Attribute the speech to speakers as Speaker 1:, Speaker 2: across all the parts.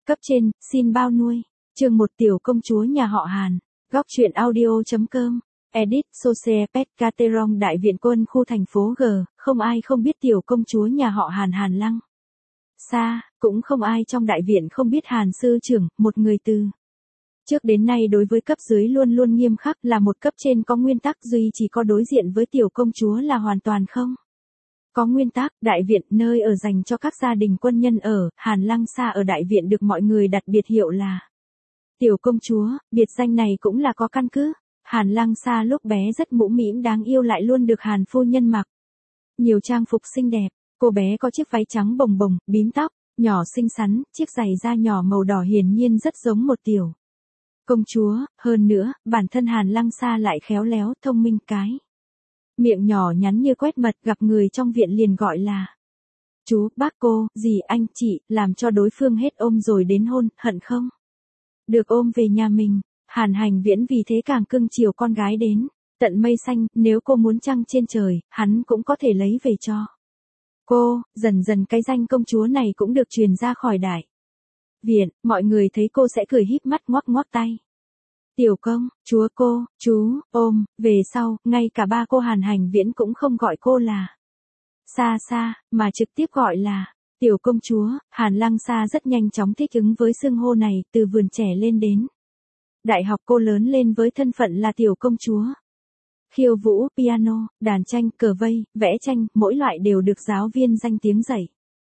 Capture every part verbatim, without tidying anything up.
Speaker 1: Cấp trên, xin bao nuôi. Chương một tiểu công chúa nhà họ Hàn. Góc truyện audio.com. Edit Socie Pet Caterong Đại viện quân khu thành phố G, không ai không biết tiểu công chúa nhà họ Hàn Hàn Lăng Sa, cũng không ai trong đại viện không biết Hàn sư trưởng, một người từ trước đến nay đối với cấp dưới luôn luôn nghiêm khắc, là một cấp trên có nguyên tắc, duy chỉ có đối diện với tiểu công chúa là hoàn toàn không có nguyên tắc. Đại viện, nơi ở dành cho các gia đình quân nhân ở, Hàn Lăng Sa ở đại viện được mọi người đặt biệt hiệu là tiểu công chúa. Biệt danh này cũng là có căn cứ. Hàn Lăng Sa lúc bé rất mũm mĩm đáng yêu, lại luôn được Hàn phu nhân mặc nhiều trang phục xinh đẹp. Cô bé có chiếc váy trắng bồng bồng, bím tóc, nhỏ xinh xắn, chiếc giày da nhỏ màu đỏ hiển nhiên rất giống một tiểu công chúa. Hơn nữa, bản thân Hàn Lăng Sa lại khéo léo, thông minh, cái miệng nhỏ nhắn như quét mật, gặp người trong viện liền gọi là chú, bác, cô, dì, anh, chị, làm cho đối phương hết ôm rồi đến hôn, hận không được ôm về nhà mình. Hàn Hành Viễn vì thế càng cưng chiều con gái đến tận mây xanh, nếu cô muốn trăng trên trời, hắn cũng có thể lấy về cho cô. Dần dần cái danh công chúa này cũng được truyền ra khỏi đại viện, mọi người thấy cô sẽ cười híp mắt ngoắc ngoắc tay. Tiểu công chúa, cô, chú, ôm. Về sau, ngay cả ba cô Hàn Hành Viễn cũng không gọi cô là Sa Sa, mà trực tiếp gọi là tiểu công chúa. Hàn Lăng Sa rất nhanh chóng thích ứng với xưng hô này, từ vườn trẻ lên đến đại học cô lớn lên với thân phận là tiểu công chúa. Khiêu vũ, piano, đàn tranh, cờ vây, vẽ tranh, mỗi loại đều được giáo viên danh tiếng dạy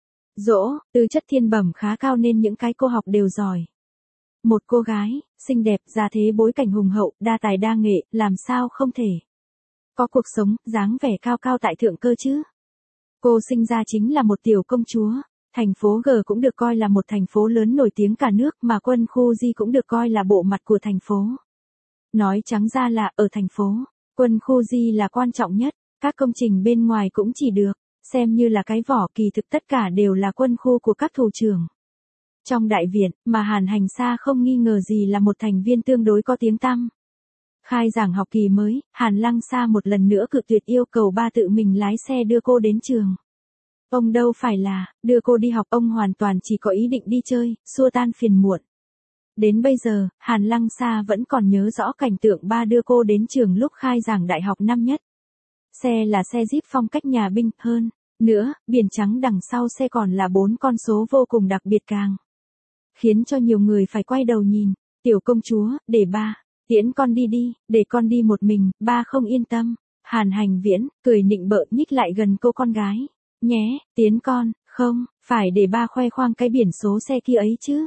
Speaker 1: dỗ. Tư chất thiên bẩm khá cao nên những cái cô học đều giỏi. Một cô gái xinh đẹp, gia thế bối cảnh hùng hậu, đa tài đa nghệ, làm sao không thể có cuộc sống dáng vẻ cao cao tại thượng cơ chứ. Cô sinh ra chính là một tiểu công chúa. Thành phố G cũng được coi là một thành phố lớn nổi tiếng cả nước, mà quân khu G cũng được coi là bộ mặt của thành phố. Nói trắng ra là, ở thành phố, quân khu G là quan trọng nhất, các công trình bên ngoài cũng chỉ được xem như là cái vỏ, kỳ thực tất cả đều là quân khu của các thủ trưởng trong đại viện, mà Hàn Hành Sa không nghi ngờ gì là một thành viên tương đối có tiếng tăm. Khai giảng học kỳ mới, Hàn Lăng Sa một lần nữa cự tuyệt yêu cầu ba tự mình lái xe đưa cô đến trường. Ông đâu phải là đưa cô đi học, ông hoàn toàn chỉ có ý định đi chơi, xua tan phiền muộn. Đến bây giờ, Hàn Lăng Sa vẫn còn nhớ rõ cảnh tượng ba đưa cô đến trường lúc khai giảng đại học năm nhất. Xe là xe Jeep phong cách nhà binh, hơn nữa, biển trắng đằng sau xe còn là bốn con số vô cùng đặc biệt, càng khiến cho nhiều người phải quay đầu nhìn. Tiểu công chúa, để ba tiễn con đi đi, để con đi một mình, ba không yên tâm. Hàn Hành Viễn cười nịnh bợ nhích lại gần cô con gái. Nhé, tiến con, không, phải để ba khoe khoang cái biển số xe kia ấy chứ.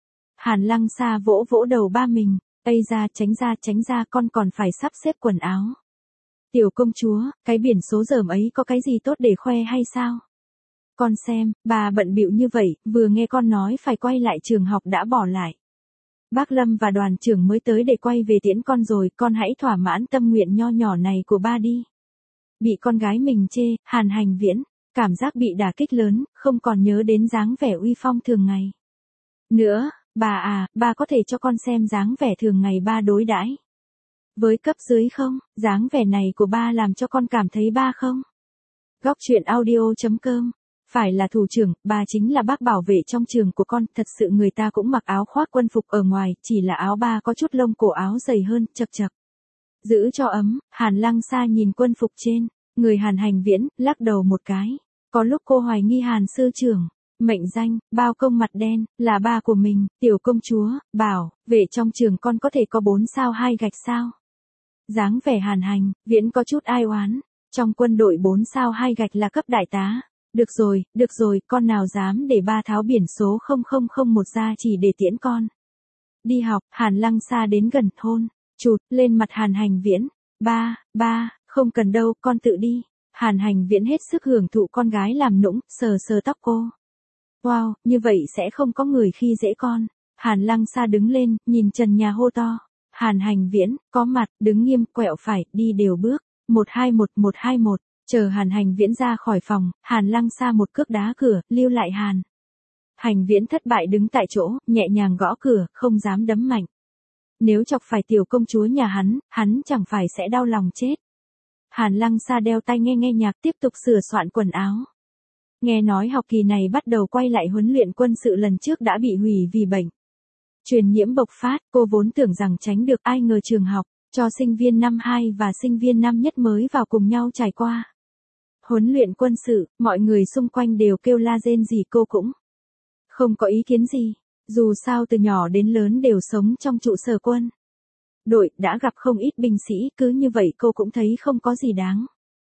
Speaker 1: Hàn Lăng Sa vỗ vỗ đầu ba mình. Ây ra, tránh ra, tránh ra, con còn phải sắp xếp quần áo. Tiểu công chúa, cái biển số dởm ấy có cái gì tốt để khoe hay sao? Con xem, bà bận bịu như vậy, vừa nghe con nói phải quay lại trường học đã bỏ lại bác Lâm và đoàn trưởng mới tới để quay về tiễn con rồi, con hãy thỏa mãn tâm nguyện nho nhỏ này của ba đi. Bị con gái mình chê, Hàn Hành Viễn cảm giác bị đả kích lớn, không còn nhớ đến dáng vẻ uy phong thường ngày nữa. Bà à, ba có thể cho con xem dáng vẻ thường ngày ba đối đãi với cấp dưới không? Dáng vẻ này của ba làm cho con cảm thấy ba không? Góc truyện audio.com. Phải là thủ trưởng, ba chính là bác bảo vệ trong trường của con, thật sự người ta cũng mặc áo khoác quân phục ở ngoài, chỉ là áo ba có chút lông cổ áo dày hơn, chật chật. Giữ cho ấm. Hàn Lăng Sa nhìn quân phục trên người Hàn Hành Viễn, lắc đầu một cái. Có lúc cô hoài nghi Hàn sư trưởng mệnh danh bao công mặt đen là ba của mình. Tiểu công chúa, bảo vệ trong trường con có thể có bốn sao hai gạch sao? Dáng vẻ Hàn Hành Viễn có chút ai oán. Trong quân đội bốn sao hai gạch là cấp đại tá. Được rồi, được rồi, con nào dám để ba tháo biển số không không không một ra chỉ để tiễn con đi học. Hàn Lăng Sa đến gần, hôn chụt lên mặt Hàn Hành Viễn. Ba, ba, không cần đâu, con tự đi. Hàn Hành Viễn hết sức hưởng thụ con gái làm nũng, sờ sờ tóc cô. Wow, như vậy sẽ không có người khi dễ con. Hàn Lăng Sa đứng lên, nhìn trần nhà hô to. Hàn Hành Viễn, có mặt, đứng nghiêm, quẹo phải, đi đều bước. một hai một một hai một. Chờ Hàn Hành Viễn ra khỏi phòng, Hàn Lăng Sa một cước đá cửa, lưu lại Hàn Hành Viễn thất bại đứng tại chỗ, nhẹ nhàng gõ cửa, không dám đấm mạnh. Nếu chọc phải tiểu công chúa nhà hắn, hắn chẳng phải sẽ đau lòng chết. Hàn Lăng Sa đeo tai nghe nghe nhạc, tiếp tục sửa soạn quần áo. Nghe nói học kỳ này bắt đầu quay lại huấn luyện quân sự lần trước đã bị hủy vì bệnh truyền nhiễm bộc phát, cô vốn tưởng rằng tránh được, ai ngờ trường học cho sinh viên năm hai và sinh viên năm nhất mới vào cùng nhau trải qua huấn luyện quân sự, mọi người xung quanh đều kêu la rên gì cô cũng không có ý kiến gì, dù sao từ nhỏ đến lớn đều sống trong trụ sở quân đội, đã gặp không ít binh sĩ, cứ như vậy cô cũng thấy không có gì đáng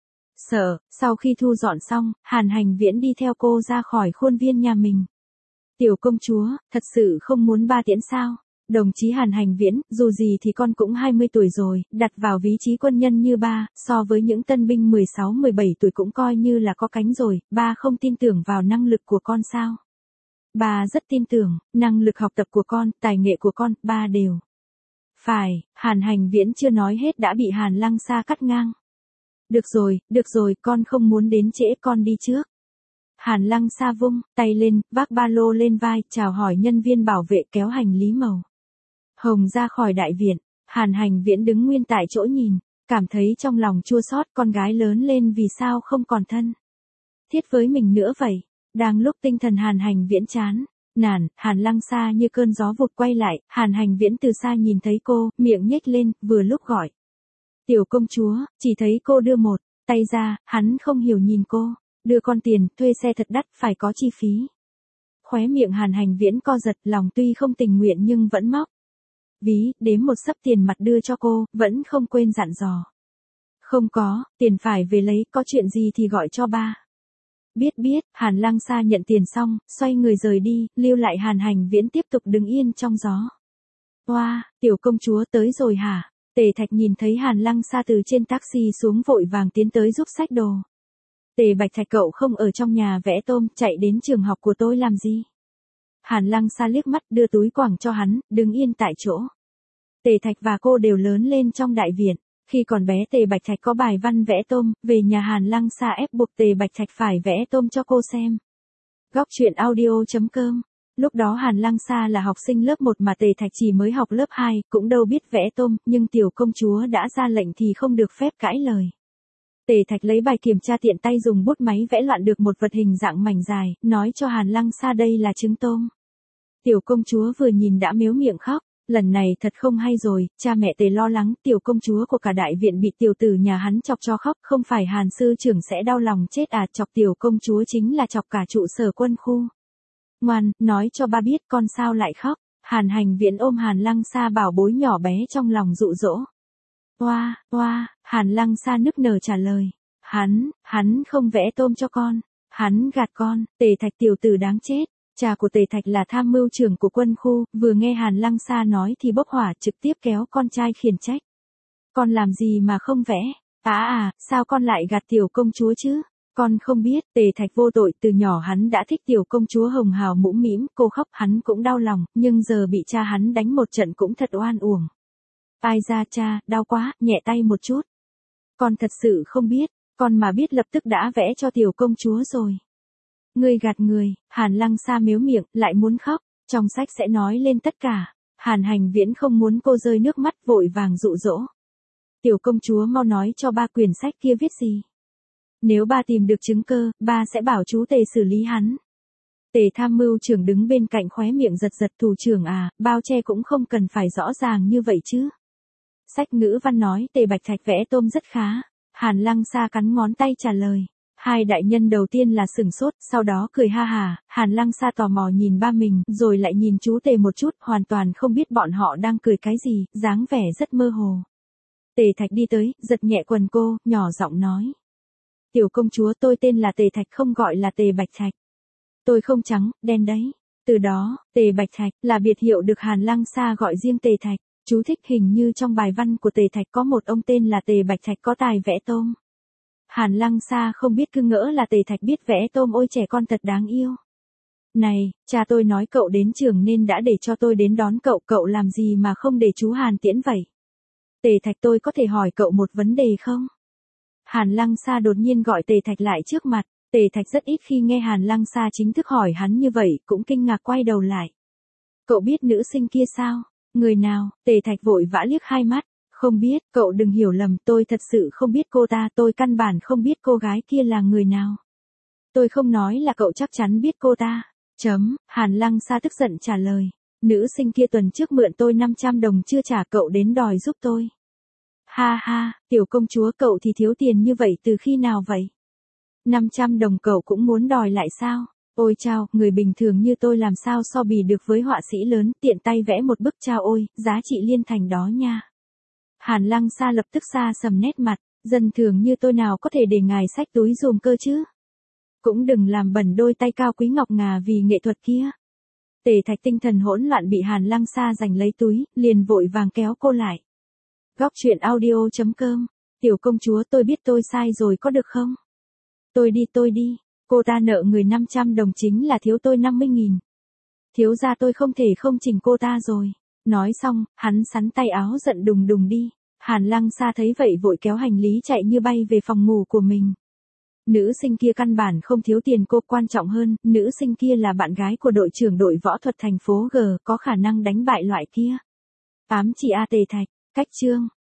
Speaker 1: sợ. Sau khi thu dọn xong, Hàn Hành Viễn đi theo cô ra khỏi khuôn viên nhà mình. Tiểu công chúa, thật sự không muốn ba tiễn sao? Đồng chí Hàn Hành Viễn, dù gì thì con cũng hai mươi tuổi rồi, đặt vào vị trí quân nhân như ba, so với những tân binh mười sáu mười bảy tuổi cũng coi như là có cánh rồi, ba không tin tưởng vào năng lực của con sao? Ba rất tin tưởng, năng lực học tập của con, tài nghệ của con, ba đều. Phải, Hàn Hành Viễn chưa nói hết đã bị Hàn Lăng Sa cắt ngang. Được rồi, được rồi, con không muốn đến trễ, con đi trước. Hàn Lăng Sa vung tay lên, vác ba lô lên vai, chào hỏi nhân viên bảo vệ kéo hành lý màu hồng ra khỏi đại viện. Hàn Hành Viễn đứng nguyên tại chỗ nhìn, cảm thấy trong lòng chua xót, con gái lớn lên vì sao không còn thân thiết với mình nữa vậy. Đang lúc tinh thần Hàn Hành Viễn chán nản, Hàn Lăng Sa như cơn gió vụt quay lại, Hàn Hành Viễn từ xa nhìn thấy cô, miệng nhếch lên, vừa lúc gọi. Tiểu công chúa, chỉ thấy cô đưa một tay ra, hắn không hiểu nhìn cô, đưa con tiền, thuê xe thật đắt, phải có chi phí. Khóe miệng Hàn Hành Viễn co giật, lòng tuy không tình nguyện nhưng vẫn móc ví, đếm một xấp tiền mặt đưa cho cô, vẫn không quên dặn dò. Không có, tiền phải về lấy, có chuyện gì thì gọi cho ba. Biết biết, Hàn Lăng Sa nhận tiền xong, xoay người rời đi, lưu lại Hàn Hành Viễn tiếp tục đứng yên trong gió. Oa, wow, tiểu công chúa tới rồi hả? Tề Thạch nhìn thấy Hàn Lăng Sa từ trên taxi xuống vội vàng tiến tới giúp xách đồ. Tề Bạch Thạch cậu không ở trong nhà vẽ tôm, chạy đến trường học của tôi làm gì? Hàn Lăng Sa liếc mắt đưa túi quàng cho hắn, đứng yên tại chỗ. Tề Thạch và cô đều lớn lên trong đại viện. Khi còn bé Tề Bạch Thạch có bài văn vẽ tôm, về nhà Hàn Lăng Sa ép buộc Tề Bạch Thạch phải vẽ tôm cho cô xem. Góc truyện audio chấm com. Lúc đó Hàn Lăng Sa là học sinh lớp một mà Tề Thạch chỉ mới học lớp hai, cũng đâu biết vẽ tôm, nhưng tiểu công chúa đã ra lệnh thì không được phép cãi lời. Tề Thạch lấy bài kiểm tra tiện tay dùng bút máy vẽ loạn được một vật hình dạng mảnh dài, nói cho Hàn Lăng Sa đây là trứng tôm. Tiểu công chúa vừa nhìn đã mếu miệng khóc, lần này thật không hay rồi, cha mẹ Tề lo lắng, tiểu công chúa của cả đại viện bị tiểu tử nhà hắn chọc cho khóc, không phải Hàn sư trưởng sẽ đau lòng chết à, chọc tiểu công chúa chính là chọc cả trụ sở quân khu. Ngoan, nói cho ba biết con sao lại khóc. Hàn Hành Viễn ôm Hàn Lăng Sa bảo bối nhỏ bé trong lòng dụ dỗ. Oa, oa, Hàn Lăng Sa nức nở trả lời. Hắn, hắn không vẽ tôm cho con. Hắn gạt con, Tề Thạch tiểu tử đáng chết. Cha của Tề Thạch là tham mưu trưởng của quân khu, vừa nghe Hàn Lăng Sa nói thì bốc hỏa, trực tiếp kéo con trai khiển trách. Con làm gì mà không vẽ? À à, sao con lại gạt tiểu công chúa chứ? Con không biết, Tề Thạch vô tội, từ nhỏ hắn đã thích tiểu công chúa hồng hào mũm mĩm, cô khóc hắn cũng đau lòng, nhưng giờ bị cha hắn đánh một trận cũng thật oan uổng. Ai ra cha, đau quá, nhẹ tay một chút. Con thật sự không biết, con mà biết lập tức đã vẽ cho tiểu công chúa rồi. Ngươi gạt người, Hàn Lăng Sa mếu miệng, lại muốn khóc, trong sách sẽ nói lên tất cả. Hàn Hành Viễn không muốn cô rơi nước mắt, vội vàng dụ dỗ. Tiểu công chúa mau nói cho ba quyển sách kia viết gì. Nếu ba tìm được chứng cơ, ba sẽ bảo chú Tề xử lý hắn. Tề tham mưu trưởng đứng bên cạnh khóe miệng giật giật, thủ trưởng à, bao che cũng không cần phải rõ ràng như vậy chứ. Sách ngữ văn nói Tề Bạch Thạch vẽ tôm rất khá. Hàn Lăng Sa cắn ngón tay trả lời. Hai đại nhân đầu tiên là sửng sốt, sau đó cười ha hà, Hàn Lăng Sa tò mò nhìn ba mình, rồi lại nhìn chú Tề một chút, hoàn toàn không biết bọn họ đang cười cái gì, dáng vẻ rất mơ hồ. Tề Thạch đi tới, giật nhẹ quần cô, nhỏ giọng nói. Tiểu công chúa, tôi tên là Tề Thạch, không gọi là Tề Bạch Thạch. Tôi không trắng, đen đấy. Từ đó, Tề Bạch Thạch là biệt hiệu được Hàn Lăng Sa gọi riêng Tề Thạch. Chú thích hình như trong bài văn của Tề Thạch có một ông tên là Tề Bạch Thạch có tài vẽ tôm. Hàn Lăng Sa không biết cứ ngỡ là Tề Thạch biết vẽ tôm, ôi trẻ con thật đáng yêu. Này, cha tôi nói cậu đến trường nên đã để cho tôi đến đón cậu, cậu làm gì mà không để chú Hàn tiễn vậy? Tề Thạch, tôi có thể hỏi cậu một vấn đề không? Hàn Lăng Sa đột nhiên gọi Tề Thạch lại trước mặt, Tề Thạch rất ít khi nghe Hàn Lăng Sa chính thức hỏi hắn như vậy, cũng kinh ngạc quay đầu lại. Cậu biết nữ sinh kia sao? Người nào? Tề Thạch vội vã liếc hai mắt. Không biết, cậu đừng hiểu lầm, tôi thật sự không biết cô ta, tôi căn bản không biết cô gái kia là người nào. Tôi không nói là cậu chắc chắn biết cô ta. Chấm, Hàn Lăng Sa tức giận trả lời. Nữ sinh kia tuần trước mượn tôi năm trăm đồng chưa trả, cậu đến đòi giúp tôi. Ha ha, tiểu công chúa cậu thì thiếu tiền như vậy từ khi nào vậy? năm trăm đồng cậu cũng muốn đòi lại sao? Ôi chao, người bình thường như tôi làm sao so bì được với họa sĩ lớn, tiện tay vẽ một bức chao ôi, giá trị liên thành đó nha. Hàn Lăng Sa lập tức xa sầm nét mặt, dân thường như tôi nào có thể để ngài xách túi dùm cơ chứ? Cũng đừng làm bẩn đôi tay cao quý ngọc ngà vì nghệ thuật kia. Tề Thạch tinh thần hỗn loạn bị Hàn Lăng Sa giành lấy túi, liền vội vàng kéo cô lại. Góc truyện audio chấm com, tiểu công chúa tôi biết tôi sai rồi có được không? Tôi đi tôi đi, cô ta nợ người năm trăm đồng chính là thiếu tôi năm mươi nghìn. Thiếu ra tôi không thể không chỉnh cô ta rồi. Nói xong, hắn sắn tay áo giận đùng đùng đi. Hàn Lăng Sa thấy vậy vội kéo hành lý chạy như bay về phòng ngủ của mình. Nữ sinh kia căn bản không thiếu tiền cô, quan trọng hơn, nữ sinh kia là bạn gái của đội trưởng đội võ thuật thành phố G, có khả năng đánh bại loại kia. Ám chỉ A Tề Thạch, cách chương.